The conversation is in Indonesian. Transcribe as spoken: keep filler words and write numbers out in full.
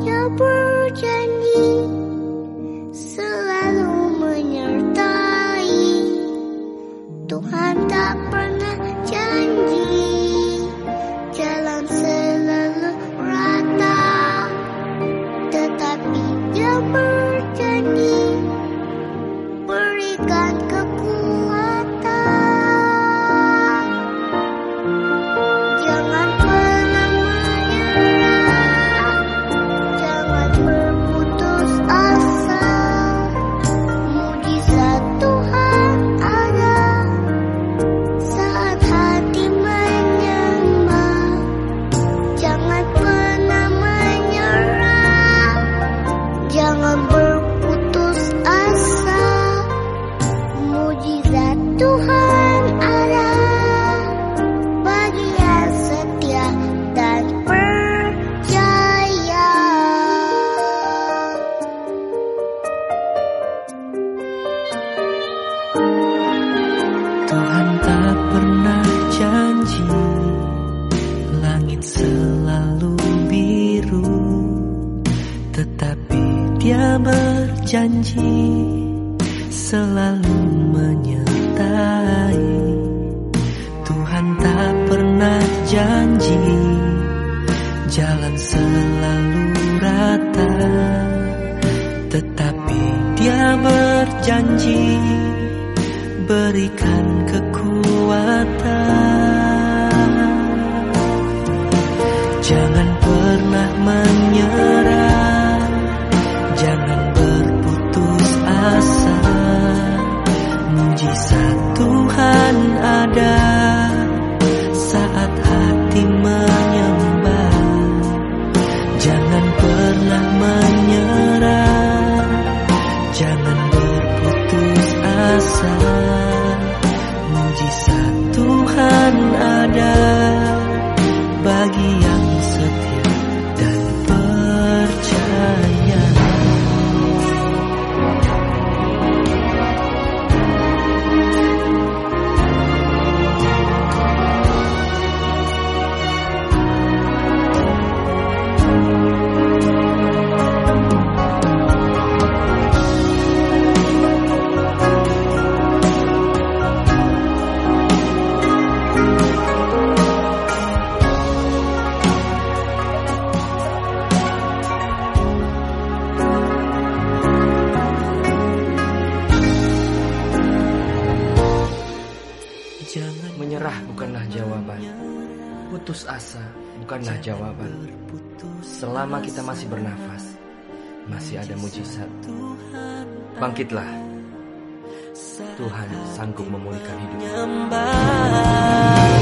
Dia berjanji selalu menyertai. Tuhan tak pernah janji jalan selalu rata, tetapi Dia berjanji berikan kekuatan. Jangan pernah menyerah, jangan berputus asa. Mujizat Tuhan ada saat hati menyembah. Jangan pernah menyerah, jangan berputus asa. Mujizat Tuhan ada bagi yang setia dan percaya. Tuhan tak pernah janji langit selalu biru, tetapi Dia berjanji selalu menyertai. Tuhan tak pernah janji jalan selalu rata, tetapi Dia berjanji berikan kekuatan. Jangan pernah menyerah, jangan berputus asa. Mujizat Tuhan ada saat hati menyembah. Jangan pernah menyerah, jangan berputus asa. Mujizat Tuhan ada bagi yang setia dan percaya. Menyerah bukanlah jawaban, putus asa bukanlah jawaban. Selama kita masih bernafas, masih ada mujizat. Bangkitlah, Tuhan sanggup memulihkan hidup.